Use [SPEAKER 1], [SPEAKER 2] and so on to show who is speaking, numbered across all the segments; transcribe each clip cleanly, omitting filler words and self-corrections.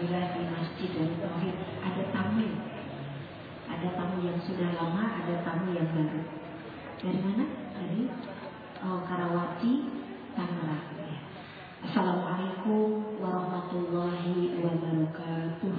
[SPEAKER 1] alhamdulillah di Masjid Darut Tauhid ada tamu. Ada tamu yang sudah lama, ada tamu yang baru. Dari mana? Dari Karawaci, Tangerang. Assalamualaikum warahmatullahi wabarakatuh.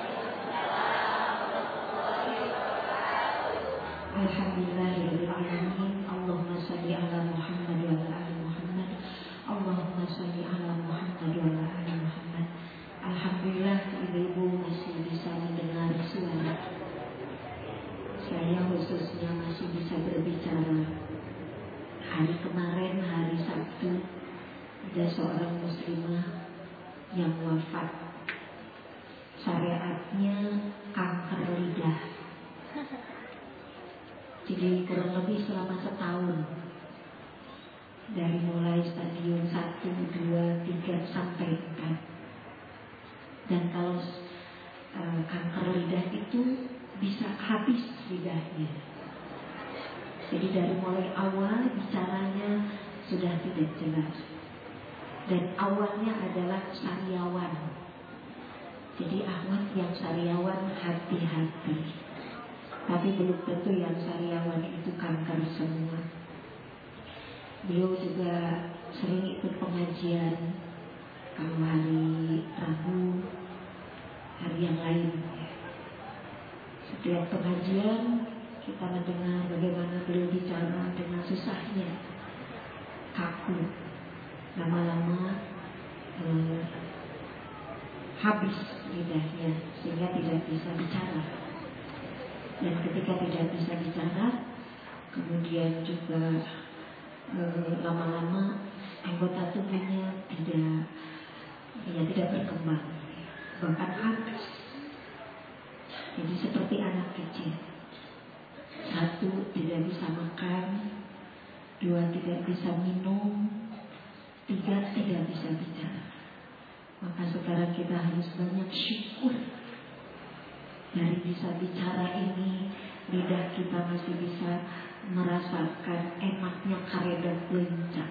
[SPEAKER 1] Alhamdulillahirrahmanirrahim. Allahumma salli ala Muhammad wa ala ali Muhammad. Allahumma salli ala Muhammad wa ala ali Muhammad. Alhamdulillah ibu-ibu masih bisa mendengar suara saya, khususnya masih bisa berbicara. Hari kemarin, hari Sabtu, ada seorang muslimah yang wafat. Syariatnya kanker lidah. Jadi kurang lebih selama setahun, dari mulai stadium 1, 2, 3 sampai 4. Dan kalau kanker lidah itu bisa habis lidahnya. Jadi dari mulai awal bicaranya sudah tidak jelas. Dan awalnya adalah sariawan. Jadi Ahmad yang sariawan hati-hati. Tapi belum tentu yang sariawan itu kanker semua. Beliau juga sering ikut pengajian. Kalau hari Rabu, hari yang lain. Setiap pengajian kita mendengar bagaimana beliau bicara dengan susahnya, kaku. Lama-lama habis lidahnya sehingga tidak bisa bicara. Dan ketika tidak bisa bicara, kemudian juga lama-lama anggota tubuhnya tidak berkembang, bahkan habis. Jadi seperti anak kecil. 1, tidak bisa makan. 2, tidak bisa minum. 3, tidak bisa bicara. Maka sekarang kita harus banyak syukur. Dari bisa bicara ini, lidah kita masih bisa merasakan enaknya karedok lenca.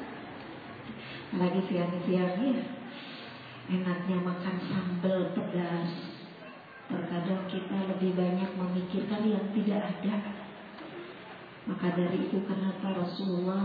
[SPEAKER 1] Lagi siang-siangnya enaknya makan sambal pedas. Terkadang kita lebih banyak memikirkan yang tidak ada. Maka dari itu kenapa Rasulullah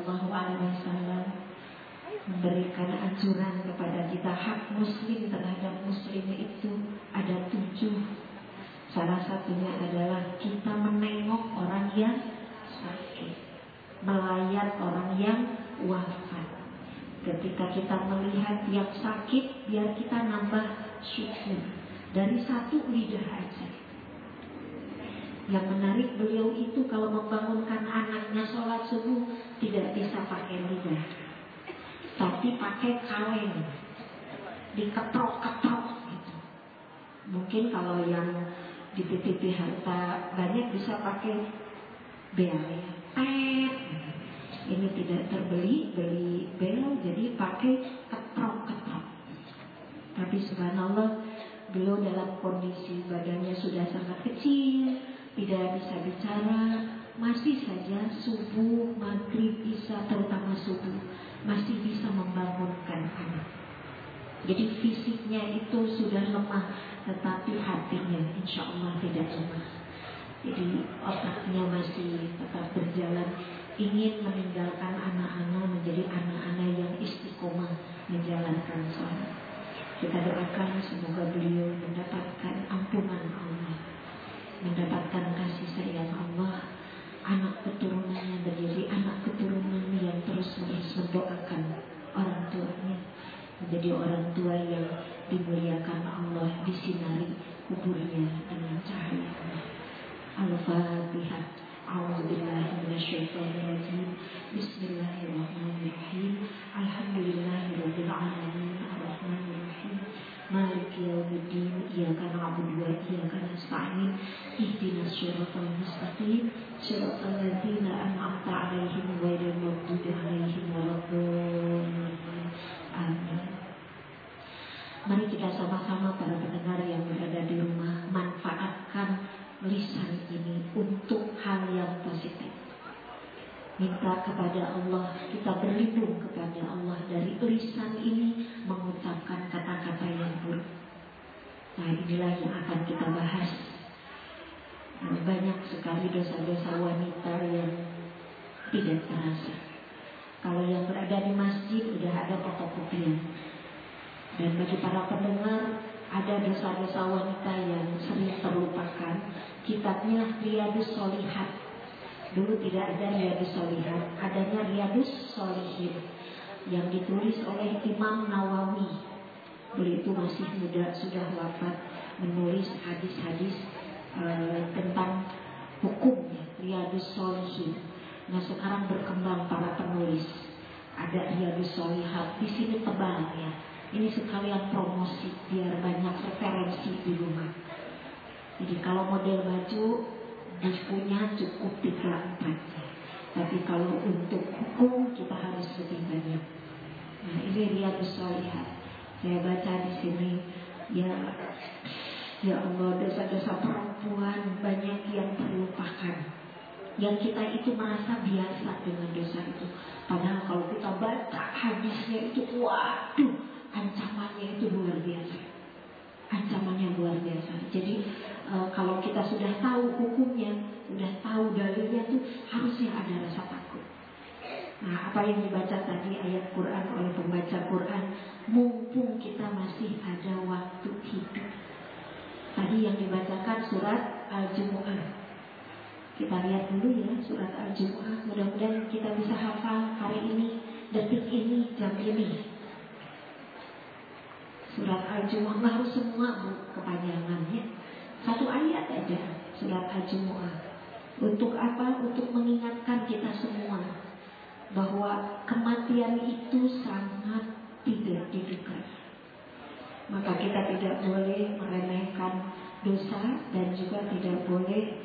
[SPEAKER 1] SAW memberikan anjuran kepada kita, hak muslim terhadap muslim itu ada 7. Salah satunya adalah kita menengok orang yang sakit, melayat orang yang wafat. Ketika kita melihat yang sakit, biar kita nambah syukur. Dari 1 lidah aja. Yang menarik, beliau itu kalau membangunkan anaknya sholat subuh tidak bisa pakai lidah, tapi pakai kaleng, dikeprok-keprok gitu. Mungkin kalau yang di TV harta banyak bisa pakai bel, pet. Ini tidak beli bel, jadi pakai keprok-keprok. Tapi subhanallah, beliau dalam kondisi badannya sudah sangat kecil, tidak bisa bicara, masih saja subuh, maghrib, isya, terutama subuh, masih bisa membangunkan anak. Jadi fisiknya itu sudah lemah, tetapi hatinya insya Allah tidak lemah. Jadi otaknya masih tetap berjalan, ingin meninggalkan anak-anak menjadi anak-anak yang istiqomah menjalankan sholat. Kita doakan semoga beliau mendapatkan ampunan Allah, mendapatkan kasih sayang Allah, anak keturunannya menjadi anak keturunan yang terus-menerus mendoakan orang tuanya, menjadi orang tua yang dimuliakan Allah, disinari kuburnya dengan cahaya Allah. Al-Fatihah. A'udzubillahi minasyaitonirrajim. Bismillahirrahmanirrahim. Alhamdulillahirabbil alamin. Arrahmanirrahim. Maliki yaumiddin. Iyyaka na'budu wa iyyaka nasta'in. Ihdinas siratal mustaqim. Siratal ladzina an'amta 'alaihim ghairil maghdubi 'alaihim waladdallin. Amin. Mari kita sama-sama para pendengar yang berada di rumah manfaatkan lisan ini untuk hal yang positif. Minta kepada Allah, kita berlindung kepada Allah dari lisan ini mengucapkan kata-kata yang buruk. inilah yang akan kita bahas. Banyak sekali dosa-dosa wanita yang tidak terasa. Kalau yang berada di masjid udah ada fotokopian. Dan bagi para pendengar, ada dosa-dosa wanita yang sering terlupakan. Kitabnya Riyadus Sholihat. Dulu tidak ada Riyadus Sholihat, adanya Riyadus Sholihin yang ditulis oleh Imam Nawawi. Beliau itu masih muda, sudah wafat, menulis hadis-hadis tentang hukumnya, Riyadus Sholihin. Nah sekarang berkembang para penulis. Ada Riyadus Sholihat, di sini tebal ya. Ini sekalian promosi biar banyak referensi di rumah. Jadi kalau model baju bukunya cukup 3-4. Tapi kalau untuk hukum kita harus lebih banyak. Nah ini Riyadus Sholihat. Saya baca di sini ya Allah, dosa-dosa perempuan banyak yang terlupakan. Yang kita itu merasa biasa dengan dosa itu. Padahal kalau kita baca hadisnya itu, waduh, ancamannya itu luar biasa. Ancamannya luar biasa. Jadi kalau kita sudah tahu hukumnya, sudah tahu dalilnya tuh harusnya ada rasa takut. Nah apa yang dibaca tadi ayat Quran oleh pembaca Quran, mumpung kita masih ada waktu hidup. Tadi yang dibacakan surat Al-Jumu'ah. Kita lihat dulu ya surat Al-Jumu'ah. Mudah-mudahan kita bisa hafal hari ini, detik ini, jam ini. Surat Al-Jumu'ah, nggak harus semua bu, kepanjangannya. Satu ayat aja surat Al-Jumu'ah. Untuk apa? Untuk mengingatkan kita semua bahwa kematian itu sangat tidak diduga. Maka kita tidak boleh meremehkan dosa dan juga tidak boleh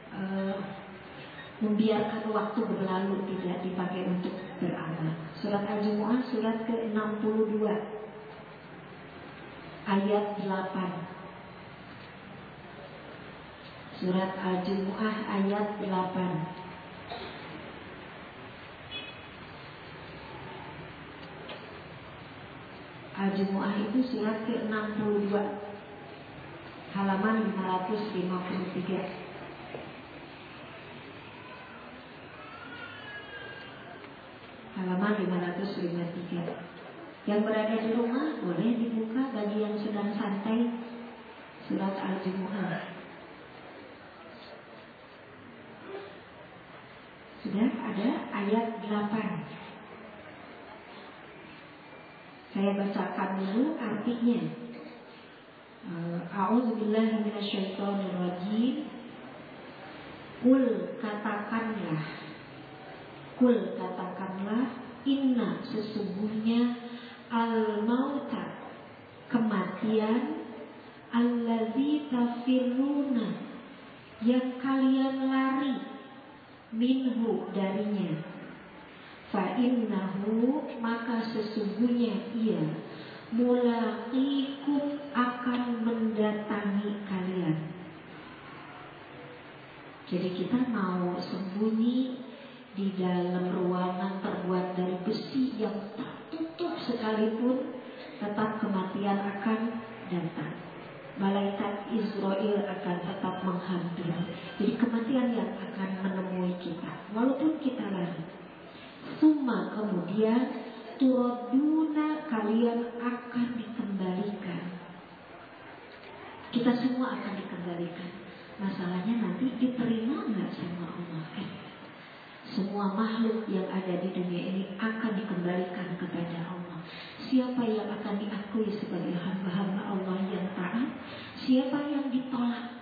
[SPEAKER 1] membiarkan waktu berlalu tidak dipakai untuk beramal. Surat Al-Jumu'ah surat ke-62 ayat 8. Surat Al-Jumu'ah ayat 8. Al-Jumu'ah itu surat ke-62 halaman 553. Halaman 553. Yang berada di rumah boleh dibuka bagi yang sedang santai. Surat Al-Jumu'ah. Sudah ada ayat 8. Saya bacakan dulu artinya. A'udzubillahi minasyaitonirrajim. Kul katakanlah, inna sesungguhnya al-mauta kematian, allazi tafiruna yang kalian lari, minhu darinya, fa innahu maka sesungguhnya ia, mulaqikum akan mendatangi kalian. Jadi kita mau sembunyi di dalam ruangan terbuat dari besi yang tertutup sekalipun, tetap kematian akan datang. Malaikat Israel akan tetap menghampiri. Jadi kematian yang akan menemui kita walaupun kita lari. Summa kemudian turaduna kalian akan dikembalikan. Kita semua akan dikembalikan. Masalahnya nanti diterima nggak sama Allah? Semua makhluk yang ada di dunia ini akan dikembalikan kepada Allah. Siapa yang akan diakui sebagai hamba-hamba Allah yang taat? Siapa yang ditolak?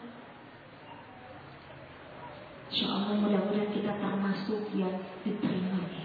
[SPEAKER 1] InsyaAllah mudah-mudahan kita termasuk yang diterima ya.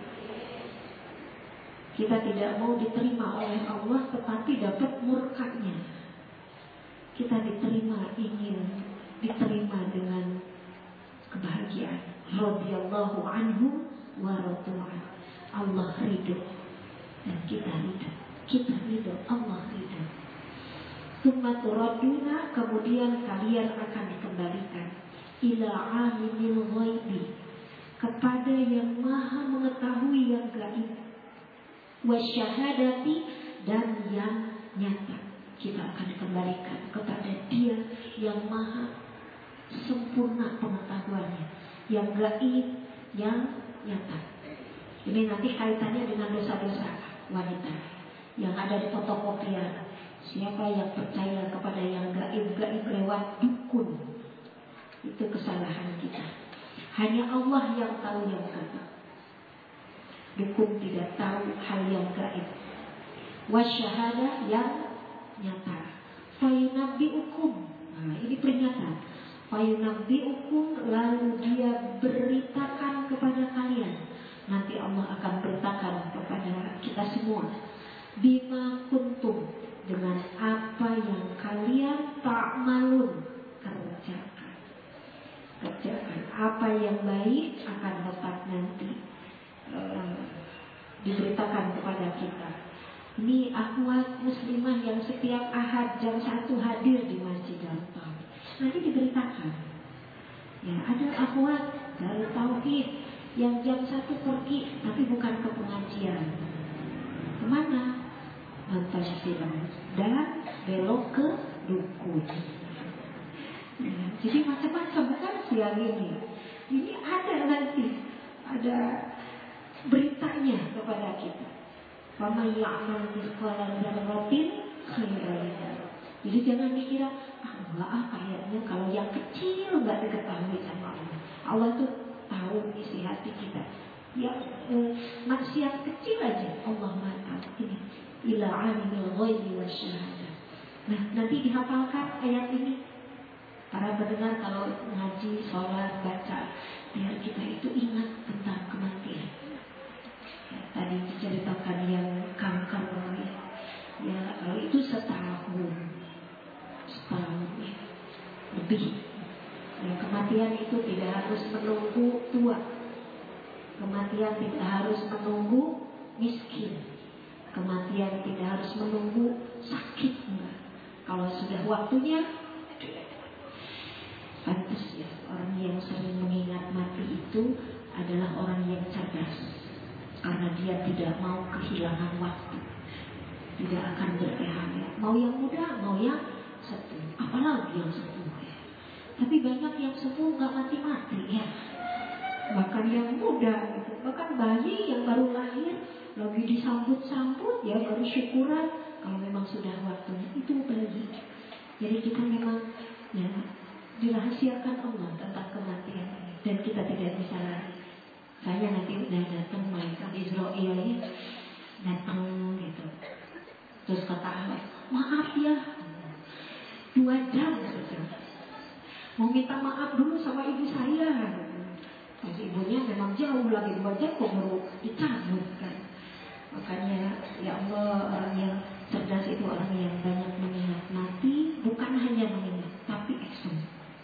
[SPEAKER 1] Kita tidak mau diterima oleh Allah tetapi dapat murkanya. Kita ingin diterima dengan kebahagiaan. Radhiyallahu anhu wa radu'an. Allah ridho dan kita ridho. Kita ridho, Allah ridho. Tsumma turaduna kemudian kalian akan dikembalikan ila alimil ghaibi kepada yang maha mengetahui yang gaib, wasyahadati dan yang nyata. kita akan kembalikan kepada Dia yang maha sempurna pengetahuannya, yang gaib, yang nyata. Ini nanti kaitannya dengan dosa-dosa wanita yang ada di fotokopian. Siapa yang percaya kepada yang gaib-gaib lewat dukun, itu kesalahan kita. Hanya Allah yang tahu yang gaib. Dukun tidak tahu hal yang gaib. Wasyahadah yang nyata. Fayunabbi'ukum. Nah, ini peringatan. Fayunabbi'ukum, lalu Dia beritakan kepada kalian. Nanti Allah akan beritakan kepada kita semua. Bima kuntum, dengan apa yang kalian ta'malun, kerjakan. Kerjakan apa yang baik akan tetap nanti diberitakan kepada kita. Ini akhwat muslimah yang setiap Ahad jam 1 hadir di Masjid Al-Taub. Nanti diberitakan. Ya, ada akhwat dari Tauhid yang jam 1 pergi tapi bukan ke pengajian. Kemana? Nonton film dan belok ke dukun. Ya, jadi macam-macam kan siang ini. Ini ada nanti, ada beritanya kepada kita. Faman ya'mal mithqala dzarratin khairan yarah. Jadi jangan dikira kayaknya kalau yang kecil nggak diketahui sama Allah. Allah tuh tahu isi hati kita. Yang maksiat kecil aja Allah Maha tahu. Ini ila alimil ghaibi wasyahadah. Nah, nanti dihafalkan ayat ini. Para pendengar kalau ngaji, sholat, baca, biar kita itu ingat tentang kematian. Ya, tadi diceritakan yang kanker ya kalau itu setahun ya, lebih. Ya, kematian itu tidak harus menunggu tua. Kematian tidak harus menunggu miskin. Kematian tidak harus menunggu sakit. Enggak. Kalau sudah waktunya, pantas ya. Orang yang sering mengingat mati itu adalah orang yang cerdas. Karena dia tidak mau kehilangan waktu. Tidak akan berpihak. Mau yang muda, mau yang sepuh. Apalagi yang sepuh ya. Tapi banyak yang sepuh gak mati-mati ya. Bahkan yang muda gitu. Bahkan bayi yang baru lahir lagi disambut-sambut ya, baru syukuran kalau memang sudah waktunya. Itu bayi. Jadi kita memang ya dirahasiakan Allah tentang kematian ini. Dan kita tidak bisa lari. Saya nanti udah datang malaikat Israel ini datang gitu. Terus kata Allah, maaf ya, 2 jam saja. Mau minta maaf dulu sama ibu saya. Terus ibunya memang jauh lagi 2 jam kok baru dicabut kan. Makanya ya Allah, orang yang cerdas itu orang yang banyak mengingat mati, bukan hanya mengingat, tapi action.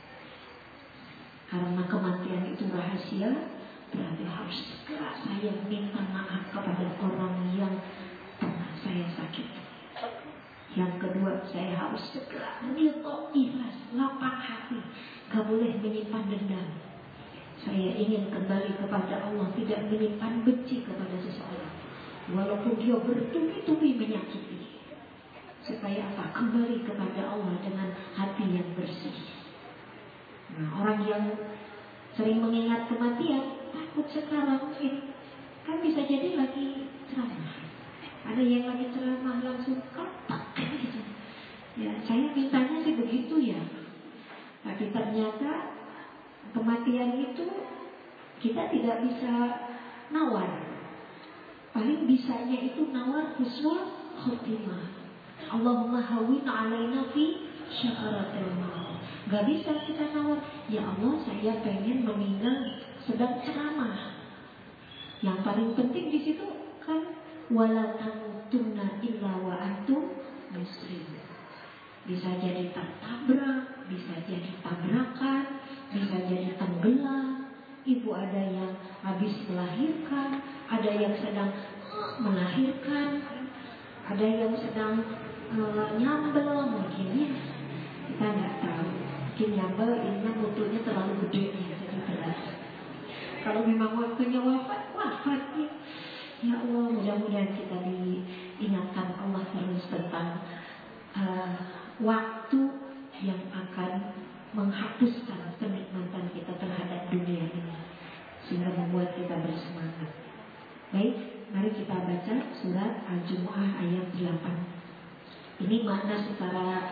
[SPEAKER 1] Karena kematian itu rahasia. Berarti harus segera saya minta maaf kepada orang yang pernah saya sakiti. Yang kedua, saya harus segera ridho, ikhlas, lapang hati. Gak boleh menyimpan dendam. Saya ingin kembali kepada Allah, tidak menyimpan benci kepada seseorang. Walaupun dia bertubi-tubi menyakiti. Supaya apa? Kembali kepada Allah dengan hati yang bersih. Nah, orang yang sering mengingat kematian takut sekarang kan bisa jadi lagi ceramah. Ada yang lagi ceramah langsung ketak gitu. Ya, saya mintanya sih begitu ya. Tapi ternyata kematian itu kita tidak bisa nawar. Paling bisanya itu nawar husnul khotimah. Allahumma hawwin alaina fi syakaratil maut. Gak bisa kita nawar, ya Allah saya pengen meninggal sedang ceramah. Yang paling penting di situ kan wala tamutunna illa wa antum muslimun. Bisa jadi tertabrak, bisa jadi tabrakan, bisa jadi tenggelam. Ibu ada yang habis melahirkan, ada yang sedang melahirkan, ada yang sedang nyambel mungkin ya. Kita nggak tahu. Mungkin nyambel ini mutunya terlalu gede jadi berat. Kalau memang waktunya wafat ya. Ya Allah, mudah-mudahan kita diingatkan Allah terus tentang waktu yang akan menghapuskan kenikmatan kita terhadap dunia ini, sehingga membuat kita bersemangat. Baik, mari kita baca surat Al-Jumu'ah ayat 8. Ini makna secara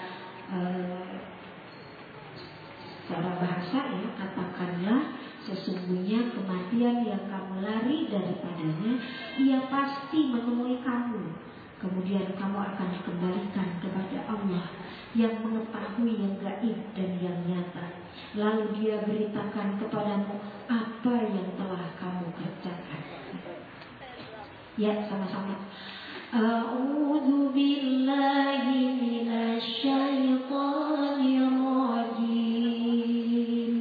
[SPEAKER 1] bahasa ya, katakanlah sesungguhnya kematian yang kamu lari daripadanya, ia pasti menemui kamu. Kemudian kamu akan dikembalikan kepada Allah yang mengetahui yang gaib dan yang nyata. Lalu dia beritakan kepadamu apa yang telah kamu kerjakan. Ya, sama-sama. A'udzu billahi minasy syaithanir rajim.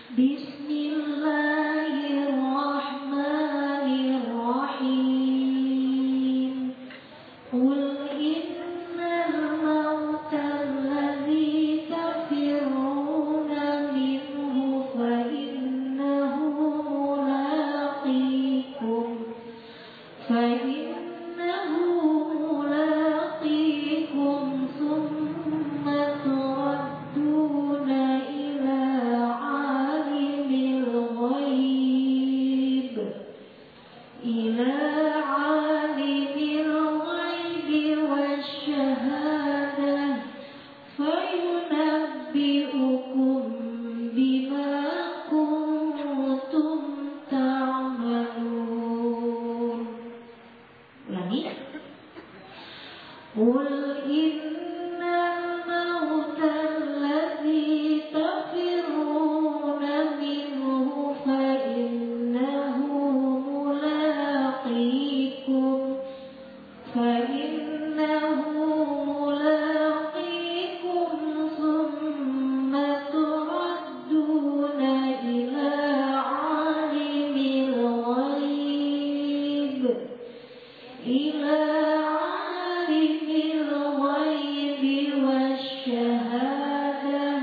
[SPEAKER 1] Bismillahirrahmanirrahim. Qul innal mauta alladzi tafirruna minhu fa innahu mulaqikum thumma turadduna ila alimil ghaib wasyahadah fayunabbi'ukum bima kuntum ta'malun. Ulangi. Qul innal mauta alladzi tafirruna minhu fa innahu mulaqikum thumma turadduna ila alimil ghaib wasyahadah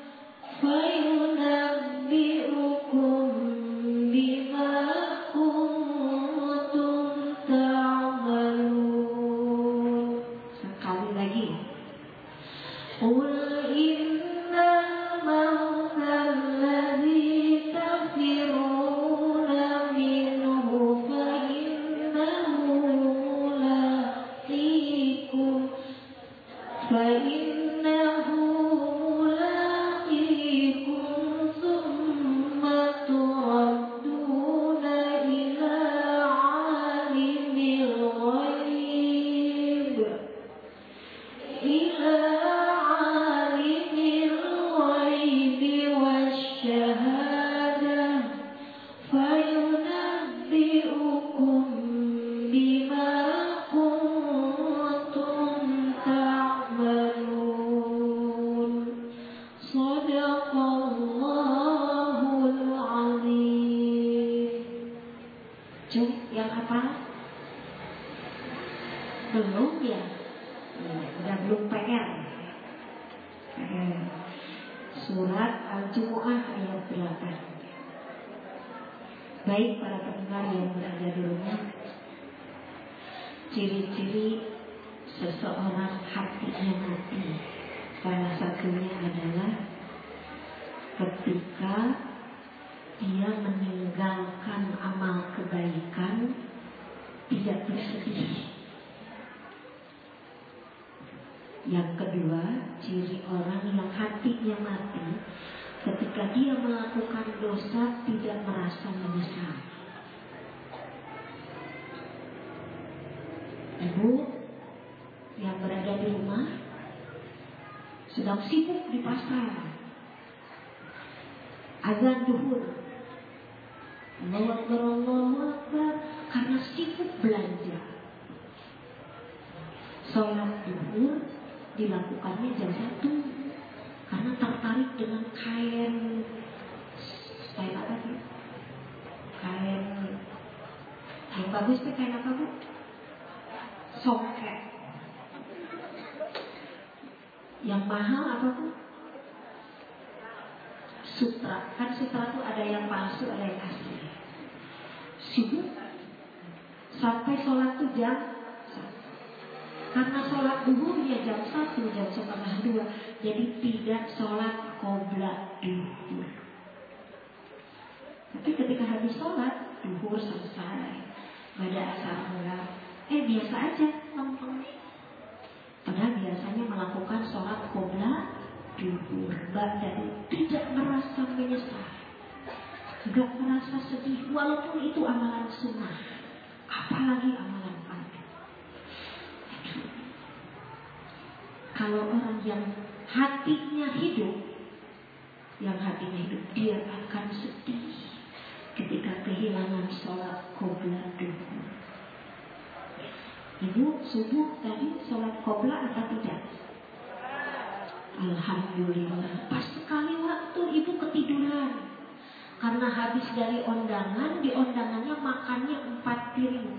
[SPEAKER 1] fayunabbi'ukum bima kuntum ta'malun. Sekali lagi. Qul innal mauta alladzi tafirruna minhu fa innahu mulaqikum thumma turadduna ila alimil ghaib wasyahadah fayunabbi'ukum bima kuntum ta'malun. Shadaqallahul azim. Cuk, yang apa? Belum ya? Udah belum PR. Surat Al-Jumu'ah ayat 8. Baik para pendengar yang berada di rumah, ciri-ciri seseorang hatinya mati, salah satunya adalah ketika dia meninggalkan amal kebaikan, tidak bersedih. Yang kedua, ciri orang yang hatinya mati, ketika dia melakukan dosa tidak merasa menyesal. Ibu yang berada di rumah sedang sibuk di pasar, azan zuhur, Allahu Akbar, Allahu Akbar, karena sibuk belanja. Sholat zuhur dilakukannya jam 1 karena tertarik dengan kain apa sih? Kain yang bagus itu kain apa, Bu? Songket. Yang mahal apa, Bu? Sutra. Kan sutra itu ada yang palsu, ada yang asli. Sibuk sampai sholat tuh jam 1. Karena sholat duhurnya jam 1, jam setengah 2, jadi tidak sholat qobla duhur. Tapi ketika habis sholat duhur selesai, pada asar mulai, biasa aja nongkrong. Padahal biasanya melakukan sholat qobla duhur, dan tidak merasa menyesal, tidak merasa sedih, walaupun itu amalan sunnah, apalagi amalan fardu. Kalau orang yang hatinya hidup, dia akan sedih ketika kehilangan sholat qobla duhur. Ibu subuh tadi sholat qobla apa tidak? Alhamdulillah. Pas sekali waktu ibu ketiduran, karena habis dari undangan, di undangannya makannya 4 piring.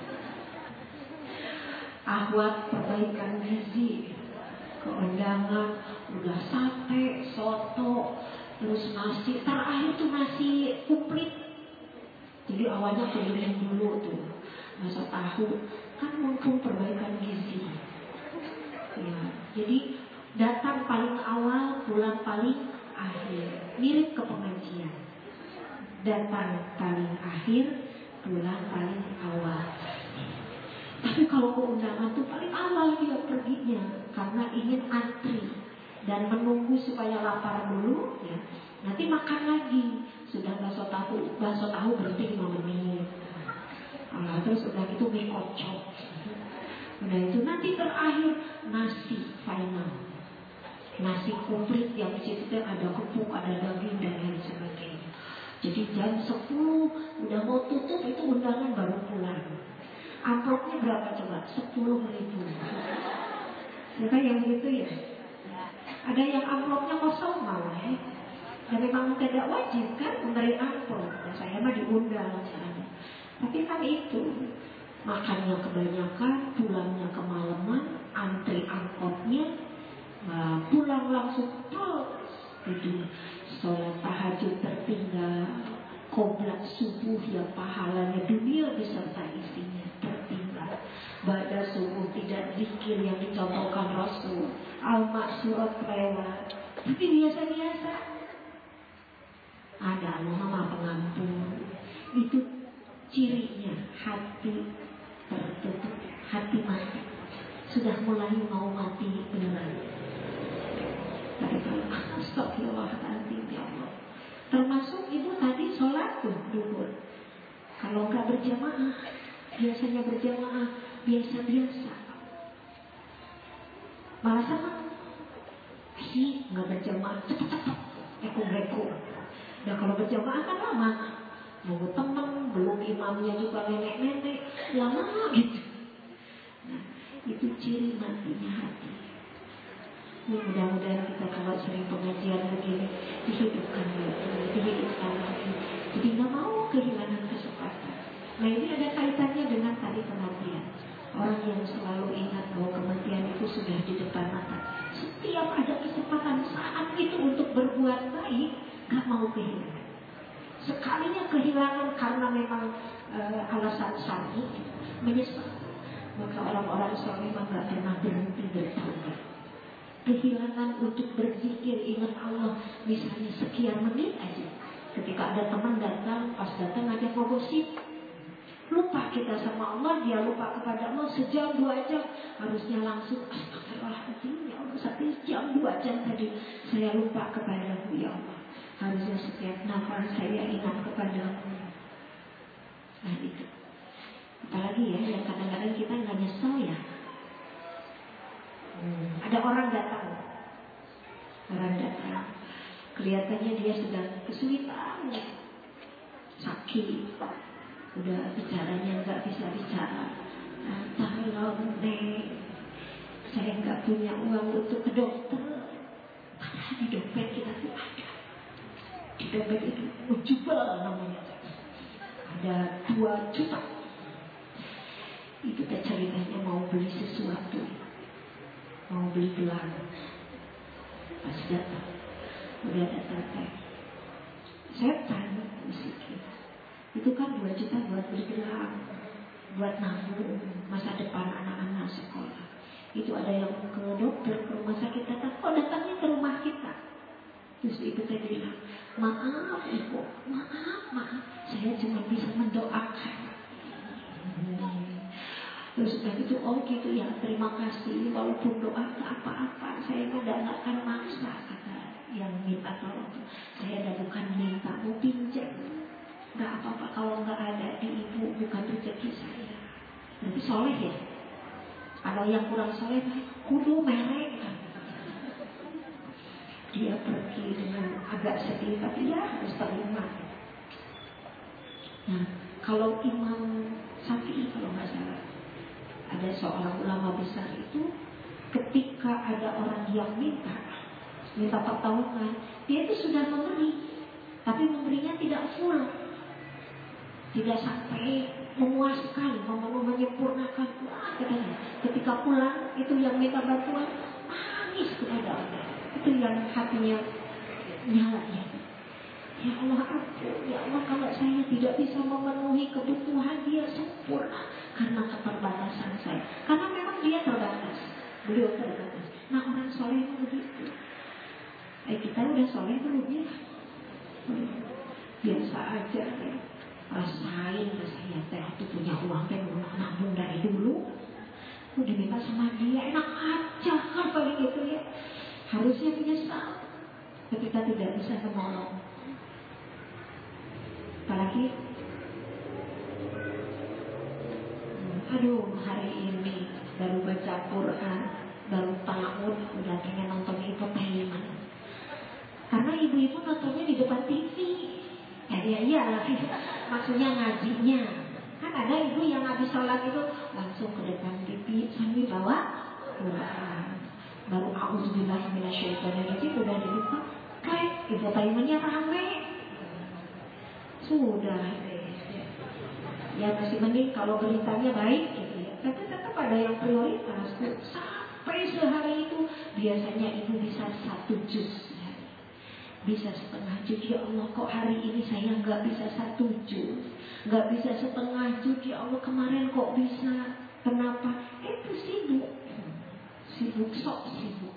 [SPEAKER 1] Ahwat perbaikan gizi ke undangan, udah sate, soto, terus nasi, terakhir tuh nasi komplit. Jadi awalnya keliling dulu tuh masa tahu, kan mumpung perbaikan gizi ya. Jadi datang paling awal, pulang paling akhir, mirip ke pengajian. Datang paling akhir, pulang paling awal. Tapi kalau ke undangan tuh paling awal dia perginya, karena ingin antri dan menunggu supaya lapar dulu ya. Nanti makan lagi. Sudah bakso tahu berhenti 5 menit. Terus udah gitu mie kocok. Udah itu nanti terakhir nasi final. Nasi komplit yang di situ ada kepuk, ada daging dan lain sebagainya. Jadi jam 10 udah mau tutup itu undangan baru pulang. Amplopnya berapa coba? 10.000. Ya kan yang gitu ya. Ada yang amplopnya kosong malah ya. Dan memang tidak wajib kan memberi amplop. Nah, saya mah diundang misalnya. Tapi kan itu makannya kebanyakan, pulangnya kemalaman, antri angkotnya. Nah, pulang langsung jadi sholat tahajud tertinggal, qobla subuh yang pahalanya dunia beserta isinya tertinggal. Ba'da subuh tidak zikir yang dicontohkan Rasul, al-maksurat lewat. Tapi biasa-biasa. Ada Allah Maha Pengampun. Itu cirinya hati tertutup, hati mati. Sudah mulai mau mati beneran. Astagfirullahaladzim ya Allah. Termasuk ibu tadi sholat duhur. Kalau nggak berjamaah, biasanya berjamaah biasa-biasa. Malah sama sih nggak berjamaah cepet-cepet, ekor-ekor. Dan kalau berjamaah kan lama. Nunggu temen, belum imamnya juga nenek-nenek, lama gitu. Nah, itu ciri matinya hati. Mudah-mudahan kita kalau sering pengajian begini dihidupkan lagi, dihidupkan lagi. Jadi nggak mau kehilangan kesempatan. Nah ini ada kaitannya dengan tadi kematian. Orang yang selalu ingat bahwa kematian itu sudah di depan mata. Setiap ada kesempatan saat itu untuk berbuat baik, nggak mau kehilangan. Sekalinya kehilangan karena memang alasan syar'i, menyesal. Maka orang-orang soleh memang nggak pernah berhenti bertaubat. Kehilangan untuk berzikir, ingat Allah, misalnya sekian menit aja. Ketika ada teman datang, pas datang ngajak ngegosip, lupa kita sama Allah, dia lupa kepada Allah sejam 2 jam, harusnya langsung astagfirullahaladzim ya Allah, 1 jam 2 jam tadi saya lupa kepadamu ya Allah. Harusnya setiap nafas saya ingat kepadamu. Nah itu. Apalagi ya, yang kadang-kadang kita nggak nyesel ya. Ada orang datang, kelihatannya dia sedang kesulitan, sakit, udah bicaranya nggak bisa bicara. Tolong nek, saya nggak punya uang untuk ke dokter. Padahal di dompet kita tuh ada, di dompet itu ujubal namanya, ada 2 juta. Itu ceritanya mau beli sesuatu, mau beli gelang. Pas datang, udah datang setan bisikin. Itu kan 2 juta buat beli gelang, buat nabung masa depan anak-anak sekolah. Itu ada yang ke dokter, ke rumah sakit, datang, kok datangnya ke rumah kita? Terus ibu teh bilang, maaf ibu, maaf, saya cuma bisa mendoakan. Terus udah gitu, oh gitu ya, terima kasih, walaupun doa tak apa-apa, saya tidak akan maksa, kata yang minta tolong. Saya dah bukan minta, mau pinjam, nggak apa-apa kalau nggak ada di ibu, bukan rezeki saya. Nanti soleh ya. Kalau yang kurang soleh, kudu merek. Dia pergi dengan agak sedih, tapi ya harus terima. Nah, kalau Imam Syafi'i kalau nggak salah, ada seorang ulama besar itu, ketika ada orang yang minta pertolongan, dia itu sudah memberi, tapi memberinya tidak full, tidak sampai memuaskan, menyempurnakan. Katanya, ketika pulang itu yang minta bantuan nangis kepada Allah. Itu yang hatinya nyala ya. Ya Allah ampun, ya Allah kalau saya tidak bisa memenuhi kebutuhan dia sempurna karena keterbatasan saya. Karena memang dia terbatas, beliau terbatas. Nah orang soleh itu begitu. Kita udah soleh belum ya? Biasa aja ya. Rasain saya teh itu punya uang teh nabung dari dulu. Udah minta sama dia enak aja kan paling gitu ya. Harusnya menyesal ketika tidak bisa menolong. Apalagi aduh hari ini baru baca Quran, baru tahun udah pengen nonton infotainment. Karena ibu-ibu nontonnya di depan TV. Iya maksudnya ngajinya. Kan ada ibu yang habis sholat itu langsung ke depan TV sambil bawa Quran. Baru auzubillahi minasyaitonirrajim udah di depan, kayak infotainmentnya rame. Sudah ya masih mending kalau beritanya baik gitu ya. Tapi tetap ada yang prioritas. Sampai sehari itu biasanya ibu bisa 1 juz, bisa setengah juz. Ya Allah kok hari ini saya nggak bisa 1 juz, nggak bisa setengah juz. Ya Allah kemarin kok bisa. Kenapa? Itu sibuk, sok sibuk.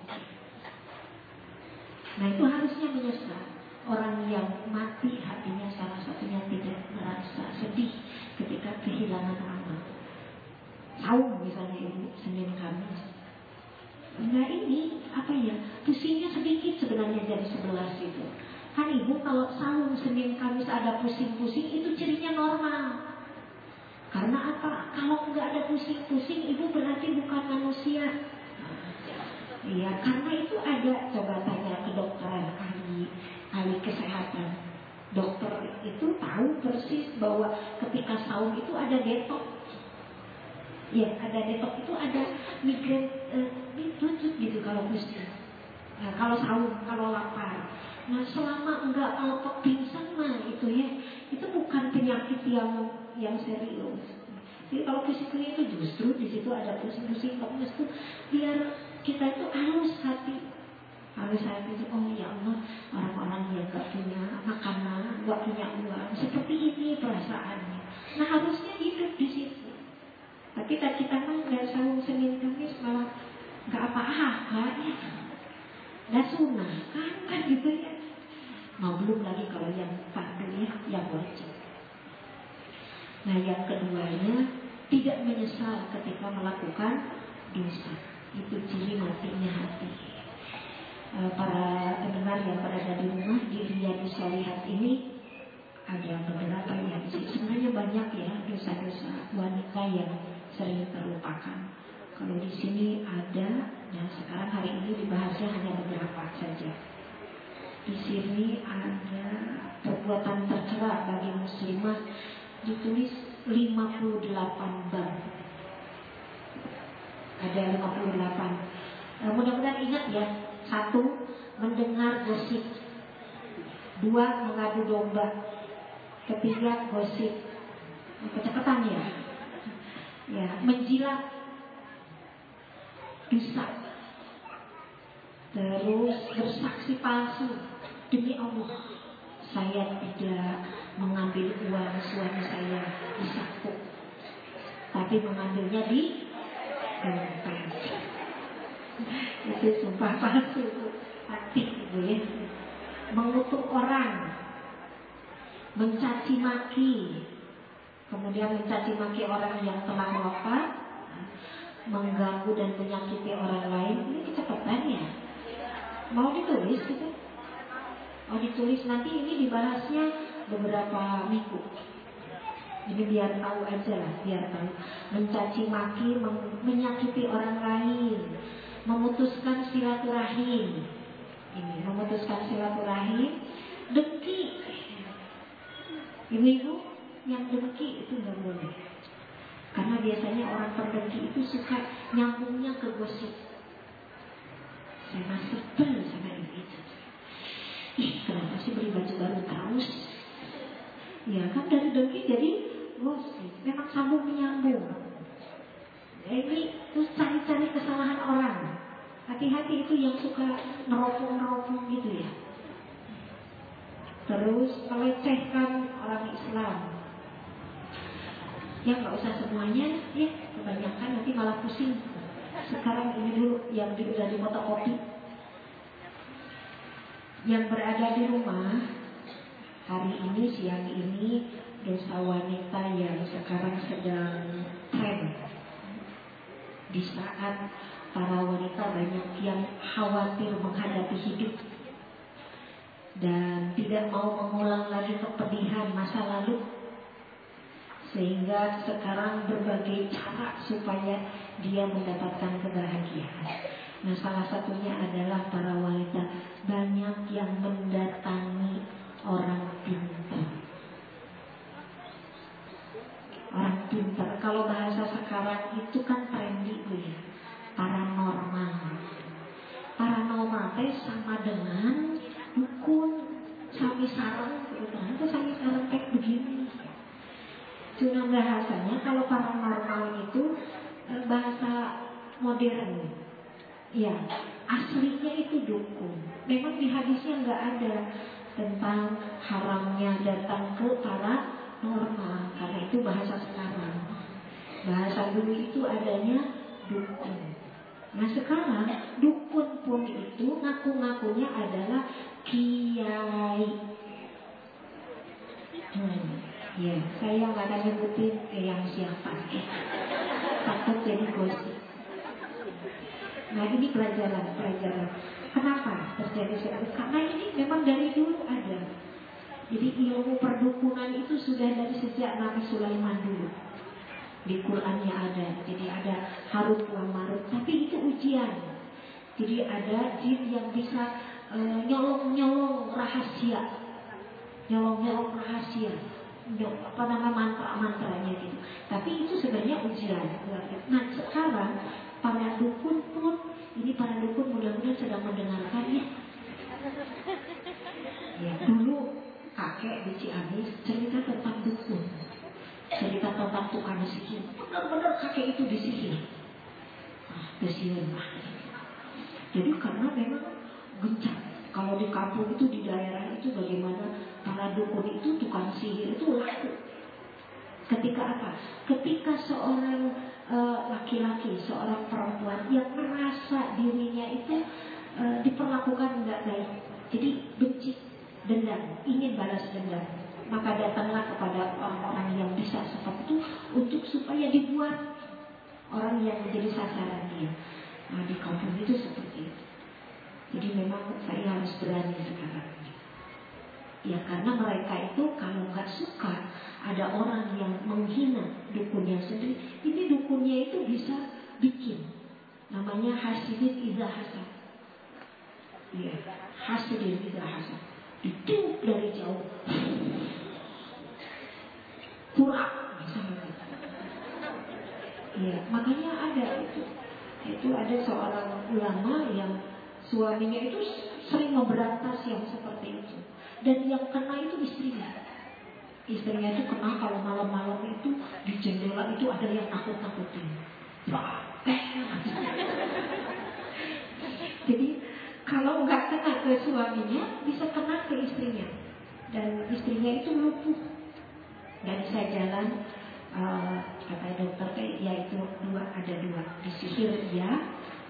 [SPEAKER 1] Nah itu harusnya menyesal. Orang yang mati hatinya salah satunya tidak merasa sedih ketika kehilangan amal. Saum misalnya ibu Senin Kamis. Nah ini apa ya? Pusingnya sedikit sebenarnya jam 11 itu. Kan ibu kalau saum Senin Kamis ada pusing-pusing itu cirinya normal. Karena apa? Kalau nggak ada pusing-pusing ibu berarti bukan manusia. Iya, karena itu ada, coba tanya ke dokter ahli kesehatan. Dokter itu tahu persis bahwa ketika saum itu ada detox. Ya, ada detox itu ada migrain tutup gitu kalau pusing. Nah, kalau saum, kalau lapar. Nah, selama enggak kalau pingsan mah itu ya, itu bukan penyakit yang serius. Jadi kalau pusing itu justru di situ ada pusing-pusing, lemes tuh biar kita itu halus hati itu. Oh ya Allah, orang-orang yang gak punya makanan, gak punya uang, seperti ini perasaannya. Nah harusnya hidup di situ. Tapi kita mah nggak saum Senin Kamis malah nggak apa-apa ya. Nggak sunnah kan gitu ya. Nah belum lagi kalau yang fardu ya, yang wajib. Nah yang keduanya, tidak menyesal ketika melakukan dosa. Itu ciri matinya hati. Para pendengar yang berada di rumah, di Riyadhus Shalihat ini ada beberapa yang sebenarnya banyak ya dosa-dosa wanita yang sering terlupakan. Kalau di sini ada, dan sekarang hari ini dibahasnya hanya beberapa saja. Di sini ada perbuatan tercela bagi muslimah, ditulis 58 bab. Ada 58. Mudah-mudahan ingat ya. 1. Mendengar gosip. 2. Mengadu domba. 3. Gosip. Kecepatan ya. Ya, menjilat. Dusta. Terus bersaksi palsu. Demi Allah, saya tidak mengambil uang suami saya di saku, tapi mengambilnya di dompet. Itu sumpah palsu, hati gitu ya. Mengutuk orang, mencaci maki, kemudian mencaci maki orang yang telah wafat, mengganggu dan menyakiti orang lain. Ini kecepatannya. Mau ditulis gitu? Mau ditulis, nanti ini dibahasnya beberapa minggu. Ini biar tahu aja lah, biar tahu. Mencaci maki, menyakiti orang lain, memutuskan silaturahim. Ini memutuskan silaturahim, dengki. Ibu-ibu yang dengki itu nggak boleh. Karena biasanya orang pendengki itu suka nyambungnya ke gosip. Saya masih sebel sama itu. Ih, kenapa sih beli baju baru terus? Ya kan dari dengki jadi gosip. Memang sambung menyambung. Ini terus cari-cari kesalahan orang. Hati-hati itu yang suka neropong-neropong gitu ya. Terus melecehkan orang Islam. Ya nggak usah semuanya, ya kebanyakan nanti malah pusing. Sekarang ini dulu yang udah di fotokopi. Yang berada di rumah hari ini, siang ini, dosa wanita yang sekarang sedang tren. Di saat para wanita banyak yang khawatir menghadapi hidup dan tidak mau mengulang lagi kepedihan masa lalu, sehingga sekarang berbagai cara supaya dia mendapatkan kebahagiaan. Nah, salah satunya adalah para wanita banyak yang mendatangi orang pintar. Orang pintar, kalau bahasa sekarang itu kan trendy ya, paranormal. Paranormal teh sama dengan dukun, sami sareng, itu sami sareng kayak begini. Cuma bahasanya kalau paranormal itu bahasa modern. Ya, aslinya itu dukun. Memang di hadisnya nggak ada tentang haramnya datang ke paranormal, karena itu bahasa sekarang. Bahasa dulu itu adanya dukun. Nah sekarang dukun pun itu ngaku-ngakunya adalah kiai. Ya, saya nggak akan nyebutin yang siapa. Takut jadi gosip. Nah ini pelajaran. Kenapa terjadi seperti itu? Karena ini memang dari dulu ada. Jadi ilmu perdukunan itu sudah dari sejak Nabi Sulaiman dulu. Di Qurannya ada. Jadi ada Harut wa Marut. Tapi itu ujian. Jadi ada jin yang bisa nyolong rahasia. Nyolong rahasia. Apa nama mantra-mantranya gitu. Tapi itu sebenarnya ujian. Nah sekarang para dukun pun, ini para dukun mudah-mudahan sedang mendengarkan ya. Ya dulu kakek di Ciamis cerita tentang dukun, cerita tentang tukang sihir. Benar-benar kakek itu disihir. Disihir. Jadi karena memang gencar. Kalau di kampung itu, di daerah itu bagaimana para dukun itu, tukang sihir itu laku. Ketika apa? Ketika seorang laki-laki, seorang perempuan yang merasa dirinya itu diperlakukan tidak baik, jadi benci, dendam, ingin balas dendam, maka datanglah kepada orang-orang yang bisa seperti itu untuk supaya dibuat orang yang menjadi sasaran dia. Nah di kampung itu seperti itu. Jadi memang saya harus berani sekarang. Ya karena mereka itu kalau nggak suka ada orang yang menghina dukunnya sendiri, ini dukunnya itu bisa bikin. Namanya hasidin idza hasad. Ya, hasidin idza hasad. Ditiup dari jauh. Kurang misalnya. Ya, makanya ada itu. Itu ada seorang ulama yang suaminya itu sering memberantas yang seperti itu. Dan yang kena itu istrinya. Istrinya itu kena kalau malam-malam itu di jendela itu ada yang nakut-nakutin. Jadi kalau nggak kena ke suaminya, bisa kena ke istrinya. Dan istrinya itu lumpuh. Dan saya jalan, kata dokter, ya itu ada dua. Disihir ya,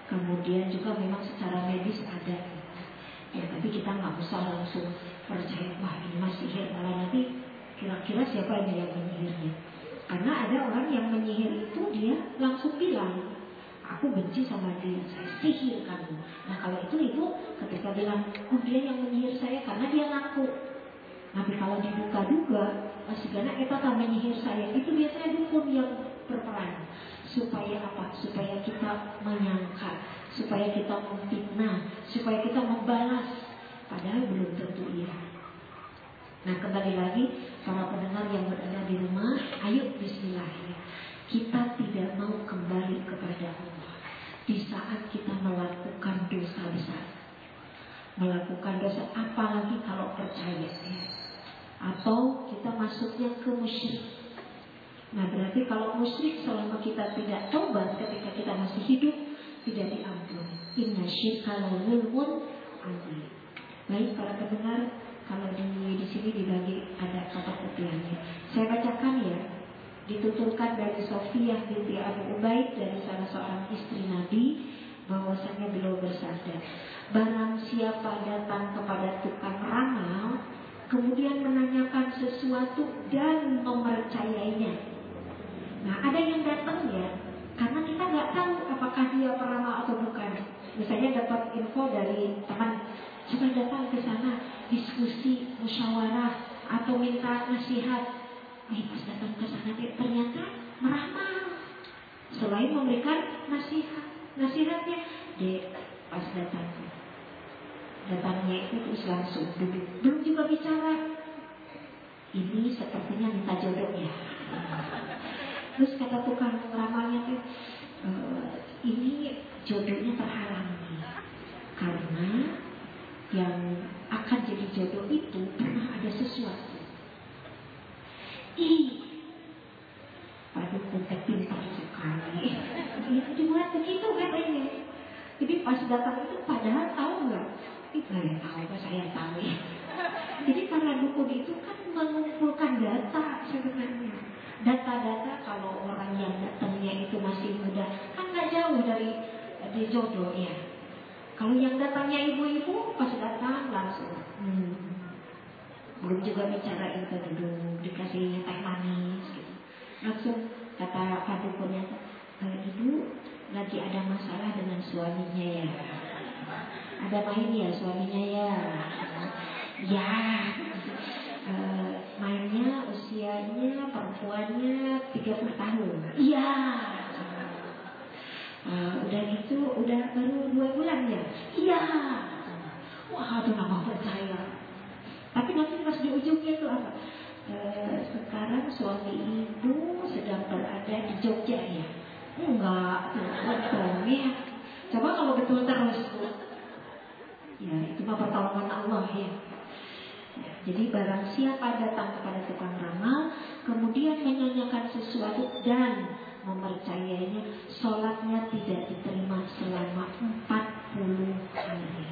[SPEAKER 1] Kemudian juga memang secara medis ada. Ya, tapi kita nggak usah langsung percaya, wah ini mah sihir, malah nanti kira-kira siapa yang menyihirnya. Karena ada orang yang menyihir itu dia langsung bilang, aku benci sama dia, saya sihir kamu. Nah kalau itu ibu ketika bilang, oh dia yang menyihir saya karena dia ngaku. Tapi kalau diduga-duga, masih karena kita akan menyihir saya, itu biasanya dukun yang berperan. Supaya apa? Supaya kita menyangka, supaya kita memfitnah, supaya kita membalas. Padahal belum tentu iya. Nah kembali lagi, para pendengar yang berada di rumah, ayo bismillah. Kita tidak mau kembali kepada Allah di saat kita melakukan dosa besar. Melakukan dosa, apalagi kalau percaya ya. Atau kita masuknya ke musyrik. Nah berarti kalau musyrik selama kita tidak tobat ketika kita masih hidup, tidak diampuni. Inna syirka la zulmun azim. Baik para pendengar, kalau di sini dibagi ada kata kutiannya. Saya bacakan ya. Dituturkan dari Sofiyah binti Abu Ubaid, dari salah seorang istri Nabi, bahwasanya beliau bersabda, barang siapa datang kepada tukang ramal kemudian menanyakan sesuatu dan mempercayainya. Nah ada yang datang ya, karena kita nggak tahu apakah dia peramal atau bukan. Misalnya dapat info dari teman, coba datang ke sana, diskusi, musyawarah, atau minta nasihat. Pas datang ke sana ternyata meramal. Selain memberikan nasihatnya, dia pas datangnya itu terus langsung duduk, belum juga bicara. Ini sepertinya minta jodoh ya. Terus kata tukang ramalnya tuh, ini jodohnya terhalangi karena yang akan jadi jodoh itu pernah ada sesuatu. Aduh, pintar sekali. Itu dibuat begitu katanya. Jadi pas datang itu padahal tahu nggak? Nggak tahu, saya tahu ya. Jadi para dukun itu kan mengumpulkan data sebenarnya. Data-data kalau orang yang datangnya itu masih muda, kan nggak jauh dari jodoh ya. Kalau yang datangnya ibu-ibu, pas datang langsung belum juga bicara itu duduk, dikasih teh manis gitu. Langsung kata Pak dukunnya, ibu lagi ada masalah dengan suaminya ya. Ada main ya suaminya ya. Ya. Mainnya usianya perempuannya 30 tahun. Iya. Udah gitu udah baru 2 bulan ya. Iya. Wah, tuh nggak percaya. Tapi nanti pas di ujungnya itu apa? Sekarang suami ibu sedang berada di Jogja ya. Enggak, betul ya. Coba kalau betul terus, ya itu mah pertolongan Allah ya. Jadi barang siapa datang kepada tukang ramal kemudian menanyakan sesuatu dan mempercayainya, sholatnya tidak diterima selama 40 hari.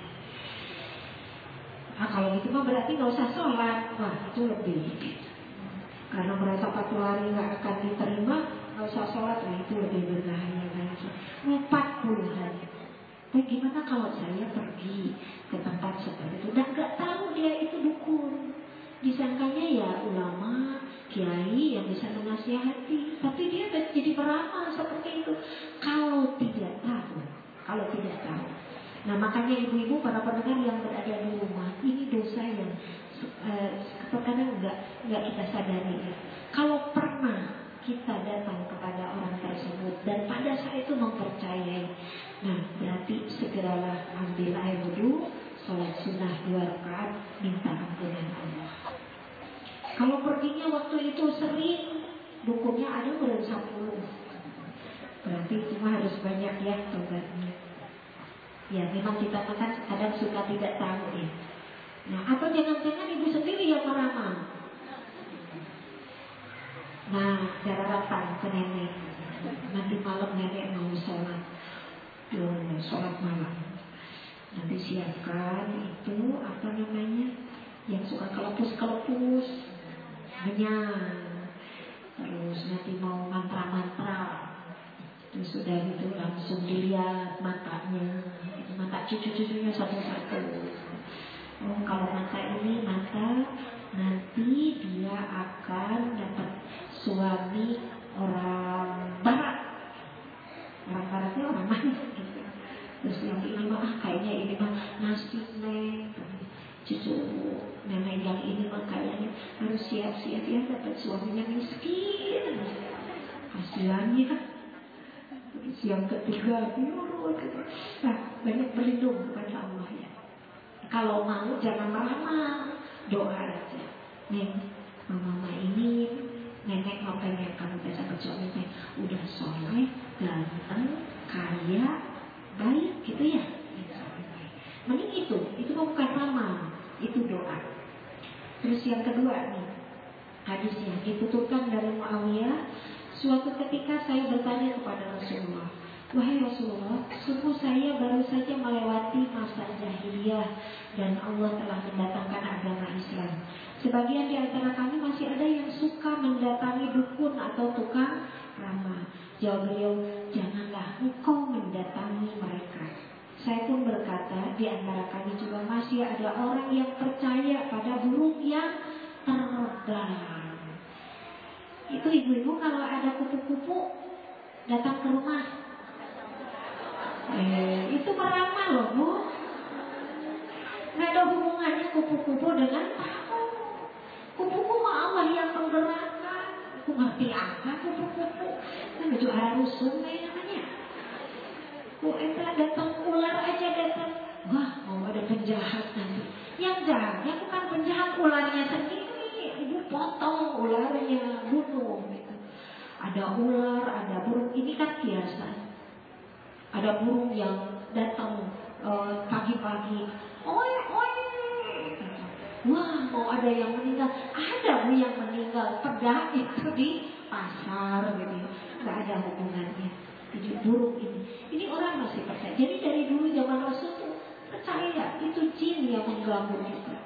[SPEAKER 1] Nah kalau gitu mah berarti nggak usah sholat. Wah itu lebih, karena merasa 40 hari nggak akan diterima, nggak usah sholat. Nah itu lebih berbahaya lagi. 40 hari. Tapi gimana kalau saya pergi ke tempat seperti itu dan nggak tahu dia itu dukun, disangkanya ya ulama, kiai yang bisa menasihati, tapi dia jadi peramal seperti itu. Kalau tidak tahu. Nah makanya ibu-ibu para pendengar yang berada di rumah, ini dosa yang terkadang nggak kita sadari ya. Kalau pernah kita datang kepada orang tersebut dan pada saat itu mempercayai, nah berarti segeralah ambil air wudu, sholat sunnah 2 rakaat, minta ampunan Allah. Kalau perginya waktu itu sering, dukunnya ada udah 10, berarti cuma harus banyak ya tobatnya. Ya memang kita kan kadang suka tidak tahu ya. Nah atau jangan-jangan ibu sendiri yang meramal. Nah daratan ke nenek, nanti malam nenek mau sholat, sholat malam. Nanti siapkan itu apa namanya, yang suka kelepus, benyang. Terus nanti mau mantra-mantra. Terus sudah itu langsung dilihat matanya, mata cucu-cucunya satu-satu. Oh, kalau mata ini mata nanti dia akan dapat suami orang barat. Orang baratnya orang mana gitu. Terus yang ini mah kayaknya ini mah nasib neng. Cucu nenek yang ini mah kayaknya harus siap-siap ya dapat suaminya miskin. Hasilannya. Terus yang ketiga, nah banyak berlindung kepada Allah ya. Kalau mau jangan meramal, doa aja. Neng, mama ini nenek mau pengen kamu bisa bersuami teh udah soleh, ganteng, kaya, baik gitu ya. Mending itu bukan ramal, itu doa. Terus yang kedua nih, hadisnya dituturkan dari Muawiyah. Suatu ketika saya bertanya kepada Rasulullah, wahai Rasulullah, sungguh saya baru saja melewati masa jahiliyah dan Allah telah mendatangkan agama Islam. Sebagian di antara kami masih ada yang suka mendatangi dukun atau tukang ramal. Jawab beliau, janganlah engkau mendatangi mereka. Saya pun berkata, di antara kami juga masih ada orang yang percaya pada burung yang terbang. Itu ibu-ibu kalau ada kupu-kupu datang ke rumah, itu meramal loh bu. Nggak ada hubungannya kupu-kupu dengan tahu. Kupu-kupu Allah yang menggerakkan. Aku ngerti apa kupu-kupu? Kan juara rusum namanya. Entah datang ular aja datang. Wah mau ada penjahat nanti. Yang jahatnya bukan penjahat, ularnya sendiri. Ibu potong ularnya, bunuh gitu. Ada ular, ada burung. Ini kan biasa. Ada burung yang datang pagi-pagi. Oi, oi. Wah, mau ada yang meninggal. Ada bu yang meninggal. Pedang itu di pasar gitu. Gak ada hubungannya. Jadi burung ini orang masih percaya. Jadi dari dulu zaman Rasul tuh percaya itu jin yang mengganggu kita.